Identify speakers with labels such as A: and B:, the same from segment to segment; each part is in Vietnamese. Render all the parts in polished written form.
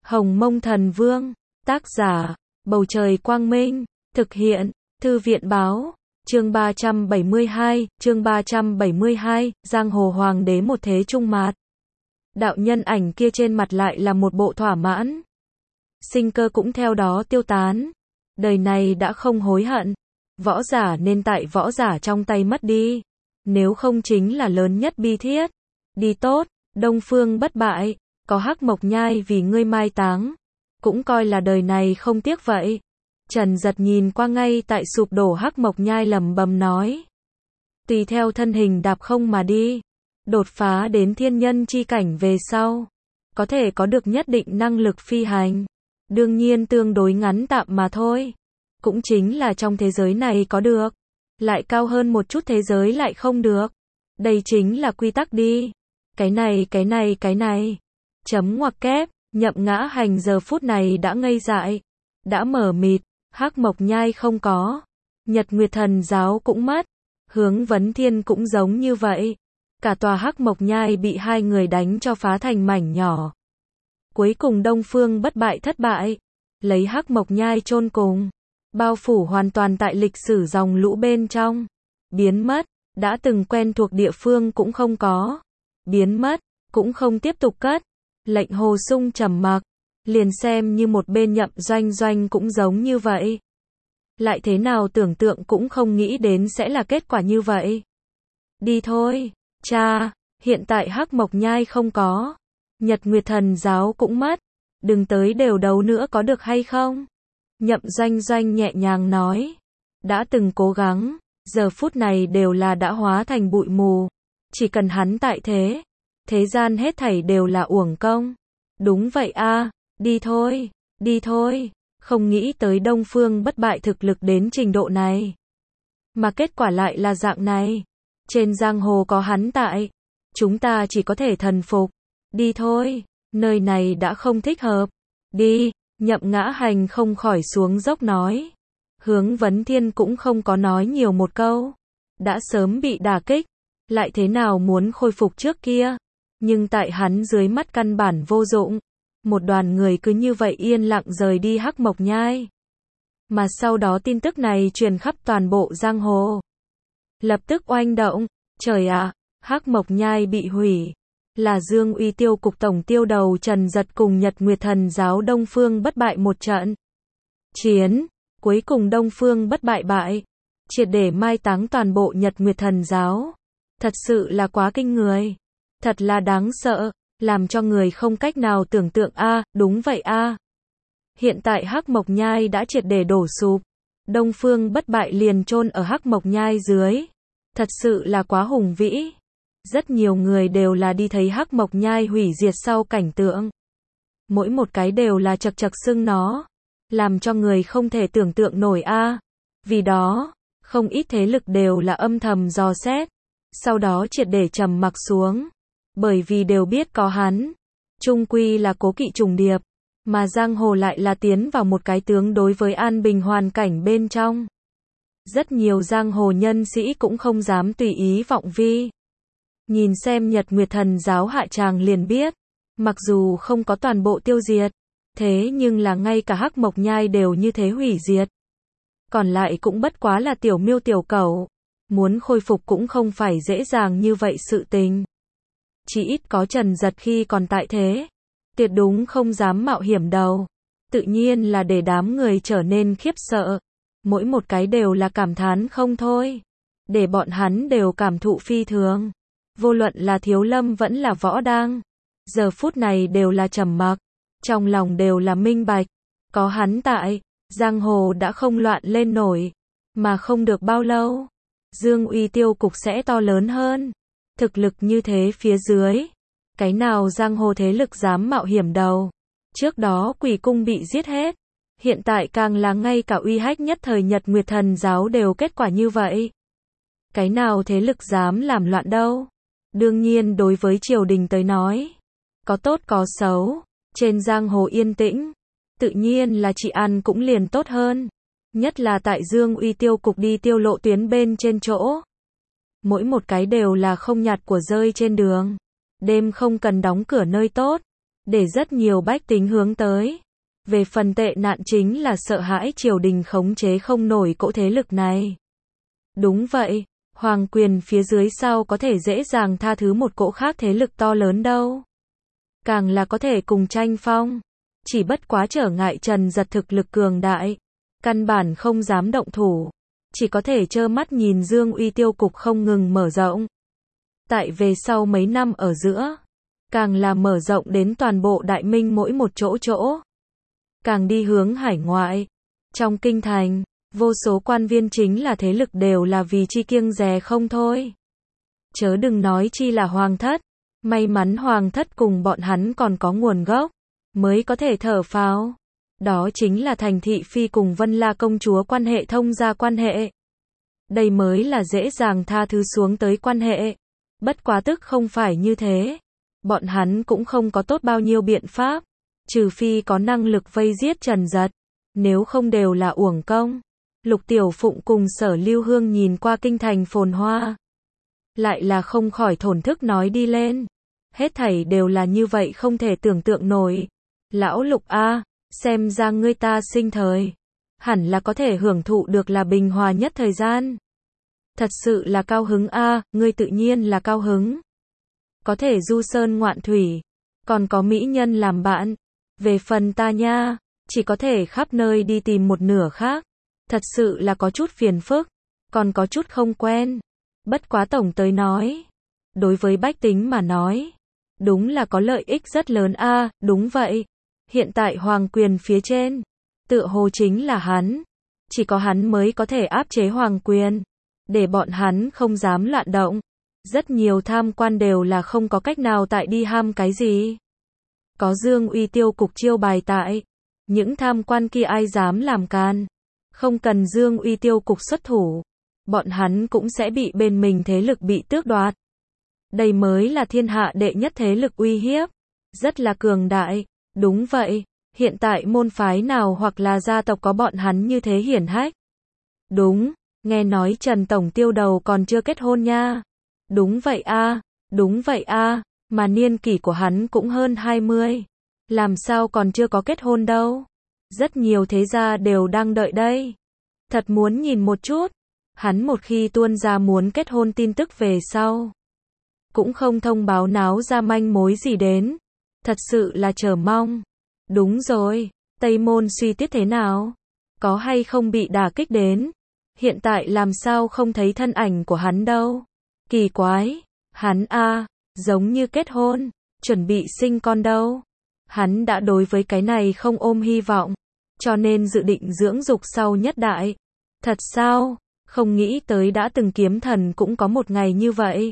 A: Hồng Mông Thần Vương, tác giả, Bầu Trời Quang Minh, thực hiện, Thư viện Báo, chương 372, Giang Hồ Hoàng đế một thế trung mạt. Đạo nhân ảnh kia trên mặt lại là một bộ thỏa mãn. Sinh cơ cũng theo đó tiêu tán. Đời này đã không hối hận. Võ giả nên tại võ giả trong tay mất đi. Nếu không chính là lớn nhất bi thiết. Đi tốt, Đông Phương Bất Bại, có Hắc Mộc Nhai vì ngươi mai táng. Cũng coi là đời này không tiếc vậy. Trần Giật nhìn qua ngay tại sụp đổ Hắc Mộc Nhai lẩm bẩm nói. Tùy theo thân hình đạp không mà đi. Đột phá đến thiên nhân chi cảnh về sau. Có thể có được nhất định năng lực phi hành. Đương nhiên tương đối ngắn tạm mà thôi. Cũng chính là trong thế giới này có được. Lại cao hơn một chút thế giới lại không được. Đây chính là quy tắc đi. Cái này. Chấm ngoặc kép, Nhậm Ngã Hành giờ phút này đã ngây dại. Đã mở mịt, Hắc Mộc Nhai không có. Nhật Nguyệt Thần Giáo cũng mất. Hướng Vấn Thiên cũng giống như vậy. Cả tòa Hắc Mộc Nhai bị hai người đánh cho phá thành mảnh nhỏ. Cuối cùng Đông Phương Bất Bại thất bại. Lấy Hắc Mộc Nhai chôn cùng. Bao phủ hoàn toàn tại lịch sử dòng lũ bên trong. Biến mất, đã từng quen thuộc địa phương cũng không có. Biến mất, cũng không tiếp tục cất. Lệnh Hồ Sung trầm mặc. Liền xem như một bên Nhậm Doanh Doanh cũng giống như vậy. Lại thế nào tưởng tượng cũng không nghĩ đến sẽ là kết quả như vậy. Đi thôi, cha, hiện tại Hắc Mộc Nhai không có. Nhật Nguyệt Thần Giáo cũng mất. Đừng tới đều đấu nữa có được hay không? Nhậm Doanh Doanh nhẹ nhàng nói. Đã từng cố gắng, giờ phút này đều là đã hóa thành bụi mù. Chỉ cần hắn tại thế. Thế gian hết thảy đều là uổng công. Đúng vậy a, đi thôi. Không nghĩ tới Đông Phương Bất Bại thực lực đến trình độ này. Mà kết quả lại là dạng này. Trên giang hồ có hắn tại. Chúng ta chỉ có thể thần phục. Đi thôi, nơi này đã không thích hợp. Đi, Nhậm Ngã Hành không khỏi xuống dốc nói. Hướng Vấn Thiên cũng không có nói nhiều một câu. Đã sớm bị đả kích. Lại thế nào muốn khôi phục trước kia. Nhưng tại hắn dưới mắt căn bản vô dụng. Một đoàn người cứ như vậy yên lặng rời đi Hắc Mộc Nhai. Mà sau đó tin tức này truyền khắp toàn bộ giang hồ. Lập tức oanh động. Trời ạ, Hắc Mộc Nhai bị hủy. Là Dương Uy Tiêu cục tổng tiêu đầu Trần Giật cùng Nhật Nguyệt Thần Giáo Đông Phương Bất Bại một trận chiến. Cuối cùng Đông Phương Bất Bại bại. Triệt để mai táng toàn bộ Nhật Nguyệt Thần Giáo. Thật sự là quá kinh người. Thật là đáng sợ. Làm cho người không cách nào tưởng tượng a, đúng vậy a. Hiện tại Hắc Mộc Nhai đã triệt để đổ sụp. Đông Phương Bất Bại liền chôn ở Hắc Mộc Nhai dưới. Thật sự là quá hùng vĩ. Rất nhiều người đều là đi thấy Hắc Mộc Nhai hủy diệt sau cảnh tượng. Mỗi một cái đều là chật chật sưng nó. Làm cho người không thể tưởng tượng nổi a. Vì đó, không ít thế lực đều là âm thầm dò xét. Sau đó triệt để trầm mặc xuống. Bởi vì đều biết có hắn. Chung quy là cố kỵ trùng điệp. Mà giang hồ lại là tiến vào một cái tướng đối với an bình hoàn cảnh bên trong. Rất nhiều giang hồ nhân sĩ cũng không dám tùy ý vọng vi. Nhìn xem Nhật Nguyệt Thần Giáo hạ tràng liền biết. Mặc dù không có toàn bộ tiêu diệt. Thế nhưng là ngay cả Hắc Mộc Nhai đều như thế hủy diệt. Còn lại cũng bất quá là tiểu miêu tiểu cẩu. Muốn khôi phục cũng không phải dễ dàng như vậy sự tình. Chỉ ít có Trần Giật khi còn tại thế. Tuyệt đúng không dám mạo hiểm đầu. Tự nhiên là để đám người trở nên khiếp sợ. Mỗi một cái đều là cảm thán không thôi. Để bọn hắn đều cảm thụ phi thường. Vô luận là Thiếu Lâm vẫn là Võ Đang. Giờ phút này đều là trầm mặc. Trong lòng đều là minh bạch. Có hắn tại, giang hồ đã không loạn lên nổi. Mà không được bao lâu. Dương Uy Tiêu cục sẽ to lớn hơn. Thực lực như thế phía dưới. Cái nào giang hồ thế lực dám mạo hiểm đầu. Trước đó Quỷ Cung bị giết hết. Hiện tại càng là ngay cả uy hách nhất thời Nhật Nguyệt Thần Giáo đều kết quả như vậy. Cái nào thế lực dám làm loạn đâu. Đương nhiên đối với triều đình tới nói. Có tốt có xấu. Trên giang hồ yên tĩnh. Tự nhiên là trị an cũng liền tốt hơn. Nhất là tại Dương Uy Tiêu cục đi tiêu lộ tuyến bên trên chỗ. Mỗi một cái đều là không nhặt của rơi trên đường. Đêm không cần đóng cửa nơi tốt. để rất nhiều bách tính hướng tới. Về phần tệ nạn chính là sợ hãi triều đình khống chế không nổi cỗ thế lực này. Đúng vậy, hoàng quyền phía dưới sao có thể dễ dàng tha thứ một cỗ khác thế lực to lớn đâu. Càng là có thể cùng tranh phong. Chỉ bất quá trở ngại Trần Giật thực lực cường đại. Căn bản không dám động thủ. Chỉ có thể trơ mắt nhìn Dương Uy tiêu cục không ngừng mở rộng. Tại về sau mấy năm ở giữa, càng là mở rộng đến toàn bộ Đại Minh mỗi một chỗ. Càng đi hướng hải ngoại. Trong kinh thành, vô số quan viên chính là thế lực đều là vì chi kiêng dè không thôi. Chớ đừng nói chi là hoàng thất. May mắn hoàng thất cùng bọn hắn còn có nguồn gốc, mới có thể thở phào. Đó chính là Thành Thị Phi cùng Vân La công chúa quan hệ thông gia quan hệ. Đây mới là dễ dàng tha thứ xuống tới quan hệ. Bất quá tức không phải như thế. Bọn hắn cũng không có tốt bao nhiêu biện pháp. Trừ phi có năng lực vây giết Trần Giật. Nếu không đều là uổng công. Lục Tiểu Phụng cùng Sở Lưu Hương nhìn qua kinh thành phồn hoa. Lại là không khỏi thổn thức nói đi lên. Hết thảy đều là như vậy không thể tưởng tượng nổi. Lão Lục a, xem ra ngươi ta sinh thời. Hẳn là có thể hưởng thụ được là bình hòa nhất thời gian. Thật sự là cao hứng a, ngươi tự nhiên là cao hứng. Có thể du sơn ngoạn thủy. Còn có mỹ nhân làm bạn. Về phần ta nha, chỉ có thể khắp nơi đi tìm một nửa khác. Thật sự là có chút phiền phức. Còn có chút không quen. Bất quá tổng tới nói. Đối với bách tính mà nói. Đúng là có lợi ích rất lớn a, đúng vậy. Hiện tại hoàng quyền phía trên. Tựa hồ chính là hắn. Chỉ có hắn mới có thể áp chế hoàng quyền. Để bọn hắn không dám loạn động. Rất nhiều tham quan đều là không có cách nào tại đi ham cái gì. Có Dương Uy tiêu cục chiêu bài tại. Những tham quan kia ai dám làm can. Không cần Dương Uy tiêu cục xuất thủ. Bọn hắn cũng sẽ bị bên mình thế lực bị tước đoạt. Đây mới là thiên hạ đệ nhất thế lực uy hiếp. Rất là cường đại. Đúng vậy. Hiện tại môn phái nào hoặc là gia tộc có bọn hắn như thế hiển hách. Đúng. Nghe nói Trần Tổng Tiêu đầu còn chưa kết hôn nha. Đúng vậy a, đúng vậy a, mà niên kỷ của hắn cũng hơn 20. Làm sao còn chưa có kết hôn đâu. Rất nhiều thế gia đều đang đợi đây. Thật muốn nhìn một chút. Hắn một khi tuôn ra muốn kết hôn tin tức về sau. Cũng không thông báo náo ra manh mối gì đến. Thật sự là chờ mong. Đúng rồi, Tây Môn suy tiết thế nào? Có hay không bị đả kích đến? Hiện tại làm sao không thấy thân ảnh của hắn đâu? Kỳ quái, hắn a, giống như kết hôn, chuẩn bị sinh con đâu. Hắn đã đối với cái này không ôm hy vọng, cho nên dự định dưỡng dục sau nhất đại. Thật sao? Không nghĩ tới đã từng kiếm thần cũng có một ngày như vậy.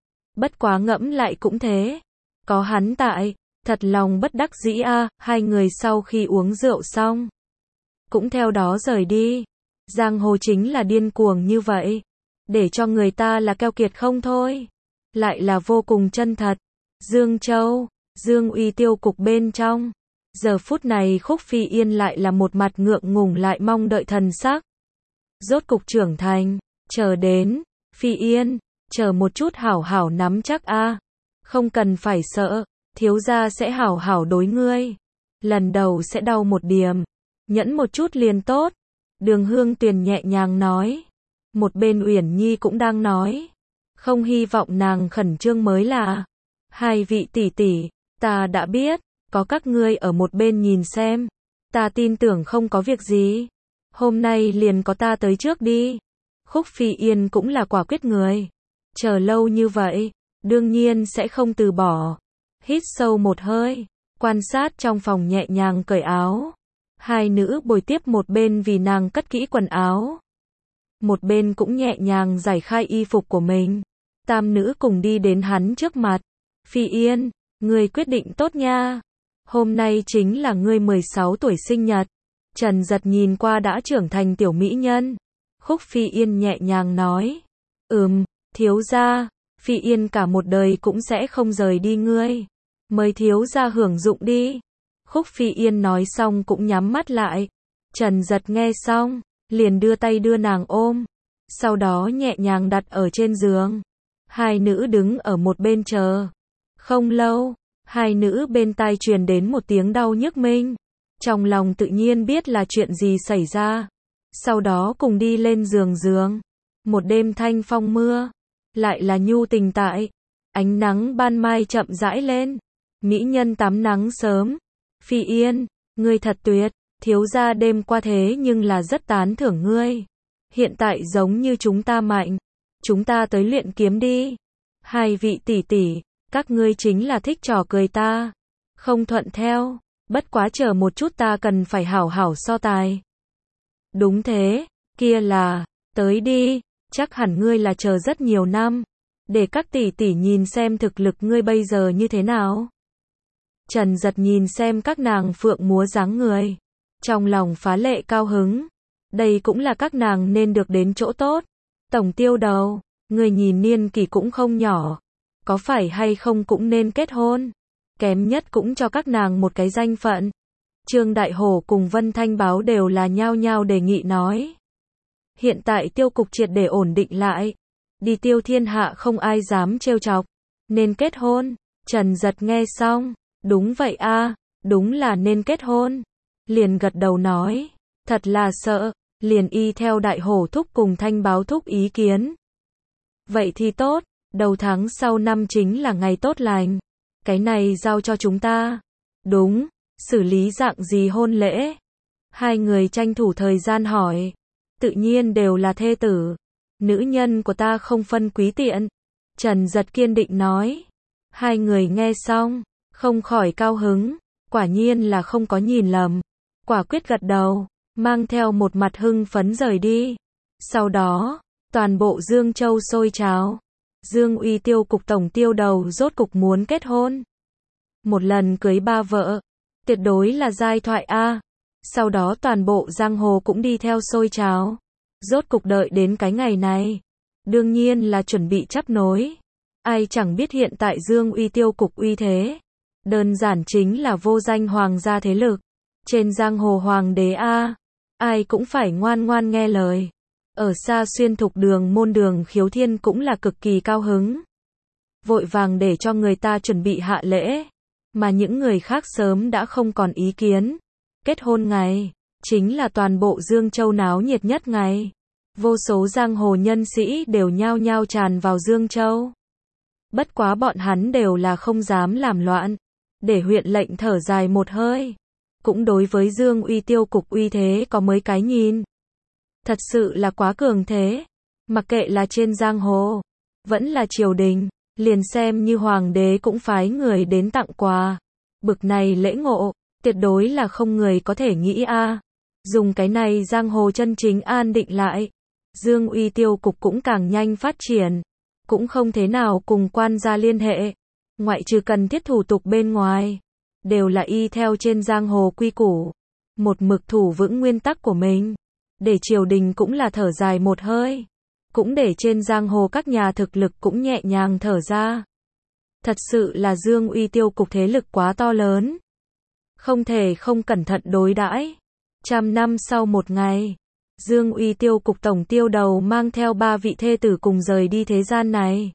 A: Bất quá ngẫm lại cũng thế. Có hắn tại, thật lòng bất đắc dĩ a. Hai người sau khi uống rượu xong, cũng theo đó rời đi. Giang hồ chính là điên cuồng như vậy. Để cho người ta là keo kiệt không thôi. Lại là vô cùng chân thật. Dương Châu, Dương Uy tiêu cục bên trong. Giờ phút này Khúc Phi Yên lại là một mặt ngượng ngùng lại mong đợi thần sắc. Rốt cục trưởng thành, chờ đến, Phi Yên, chờ một chút hảo hảo nắm chắc a. Không cần phải sợ, thiếu gia sẽ hảo hảo đối ngươi. Lần đầu sẽ đau một điểm, nhẫn một chút liền tốt. Đường Hương Tuyền nhẹ nhàng nói. Một bên Uyển Nhi cũng đang nói. Không hy vọng nàng khẩn trương mới là. Hai vị tỷ tỷ, ta đã biết, có các ngươi ở một bên nhìn xem. Ta tin tưởng không có việc gì. Hôm nay liền có ta tới trước đi. Khúc Phi Yên cũng là quả quyết người. Chờ lâu như vậy, đương nhiên sẽ không từ bỏ. Hít sâu một hơi, quan sát trong phòng nhẹ nhàng cởi áo. Hai nữ bồi tiếp một bên vì nàng cất kỹ quần áo. Một bên cũng nhẹ nhàng giải khai y phục của mình. Tam nữ cùng đi đến hắn trước mặt. Phi Yên, ngươi quyết định tốt nha. Hôm nay chính là ngươi 16 tuổi sinh nhật. Trần Giật nhìn qua đã trưởng thành tiểu mỹ nhân. Khúc Phi Yên nhẹ nhàng nói. Thiếu gia, Phi Yên cả một đời cũng sẽ không rời đi ngươi. Mời thiếu gia hưởng dụng đi. Khúc Phi Yên nói xong cũng nhắm mắt lại. Trần Giật nghe xong, liền đưa tay đưa nàng ôm. Sau đó nhẹ nhàng đặt ở trên giường. Hai nữ đứng ở một bên chờ. Không lâu, Hai nữ bên tai truyền đến một tiếng đau nhức minh. Trong lòng tự nhiên biết là chuyện gì xảy ra. Sau đó cùng đi lên giường. Một đêm thanh phong mưa. Lại là nhu tình tại. Ánh nắng ban mai chậm rãi lên. Mỹ nhân tắm nắng sớm. Phi Yên, ngươi thật tuyệt. Thiếu gia đêm qua thế nhưng là rất tán thưởng ngươi. Hiện tại giống như chúng ta mạnh. Chúng ta tới luyện kiếm đi. Hai vị tỷ tỷ, các ngươi chính là thích trò cười ta. Không thuận theo. Bất quá chờ một chút ta cần phải hảo hảo so tài. Đúng thế, kia là, tới đi, chắc hẳn ngươi là chờ rất nhiều năm. Để các tỷ tỷ nhìn xem thực lực ngươi bây giờ như thế nào. Trần Giật nhìn xem các nàng phượng múa dáng người. Trong lòng phá lệ cao hứng. Đây cũng là các nàng nên được đến chỗ tốt. Tổng tiêu đầu, người nhìn niên kỷ cũng không nhỏ. Có phải hay không cũng nên kết hôn. Kém nhất cũng cho các nàng một cái danh phận. Trương Đại Hổ cùng Vân Thanh Báo đều là nhao nhao đề nghị nói. Hiện tại tiêu cục triệt để ổn định lại. Đi tiêu thiên hạ không ai dám trêu chọc. Nên kết hôn. Trần Giật nghe xong. Đúng vậy a, đúng là nên kết hôn. Liền gật đầu nói. Thật là sợ. Liền y theo Đại Hổ thúc cùng Thanh Báo thúc ý kiến. Vậy thì tốt. Đầu tháng sau năm chính là ngày tốt lành. Cái này giao cho chúng ta. Đúng. Xử lý dạng gì hôn lễ? Hai người tranh thủ thời gian hỏi. Tự nhiên đều là thê tử. Nữ nhân của ta không phân quý tiện. Trần Giật kiên định nói. Hai người nghe xong. Không khỏi cao hứng. Quả nhiên là không có nhìn lầm. Quả quyết gật đầu. Mang theo một mặt hưng phấn rời đi. Sau đó, toàn bộ Dương Châu sôi trào. Dương Uy tiêu cục tổng tiêu đầu rốt cục muốn kết hôn. Một lần cưới ba vợ. Tuyệt đối là giai thoại A. Sau đó toàn bộ giang hồ cũng đi theo sôi trào. Rốt cục đợi đến cái ngày này. Đương nhiên là chuẩn bị chắp nối. Ai chẳng biết hiện tại Dương Uy tiêu cục uy thế. Đơn giản chính là vô danh hoàng gia thế lực. Trên giang hồ hoàng đế A. Ai cũng phải ngoan ngoan nghe lời. Ở xa xuyên thục đường môn đường Khiếu Thiên cũng là cực kỳ cao hứng. Vội vàng để cho người ta chuẩn bị hạ lễ. Mà những người khác sớm đã không còn ý kiến. Kết hôn ngày, chính là toàn bộ Dương Châu náo nhiệt nhất ngày. Vô số giang hồ nhân sĩ đều nhao nhao tràn vào Dương Châu. Bất quá bọn hắn đều là không dám làm loạn. Để huyện lệnh thở dài một hơi. Cũng đối với Dương Uy tiêu cục uy thế có mấy cái nhìn. Thật sự là quá cường thế. Mặc kệ là trên giang hồ, vẫn là triều đình, liền xem như hoàng đế cũng phái người đến tặng quà. Bực này lễ ngộ, tuyệt đối là không người có thể nghĩ a. Dùng cái này giang hồ chân chính an định lại. Dương Uy tiêu cục cũng càng nhanh phát triển. Cũng không thế nào cùng quan gia liên hệ. Ngoại trừ cần thiết thủ tục bên ngoài. Đều là y theo trên giang hồ quy củ. Một mực thủ vững nguyên tắc của mình. Để triều đình cũng là thở dài một hơi. Cũng để trên giang hồ các nhà thực lực cũng nhẹ nhàng thở ra. Thật sự là Dương Uy tiêu cục thế lực quá to lớn. Không thể không cẩn thận đối đãi. 100 năm sau một ngày, Dương Uy tiêu cục tổng tiêu đầu mang theo 3 vị thê tử cùng rời đi thế gian này.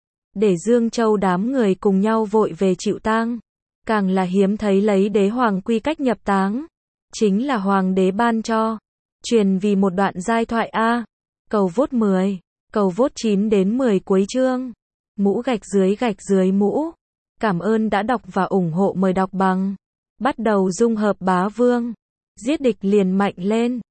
A: Để Dương Châu đám người cùng nhau vội về chịu tang. Càng là hiếm thấy lấy đế hoàng quy cách nhập táng. Chính là hoàng đế ban cho. Truyền vì một đoạn giai thoại A. Cầu vốt 10. Cầu vốt 9 đến 10 cuối chương. Mũ gạch dưới mũ. Cảm ơn đã đọc và ủng hộ, mời đọc bằng. Bắt đầu dung hợp bá vương. Giết địch liền mạnh lên.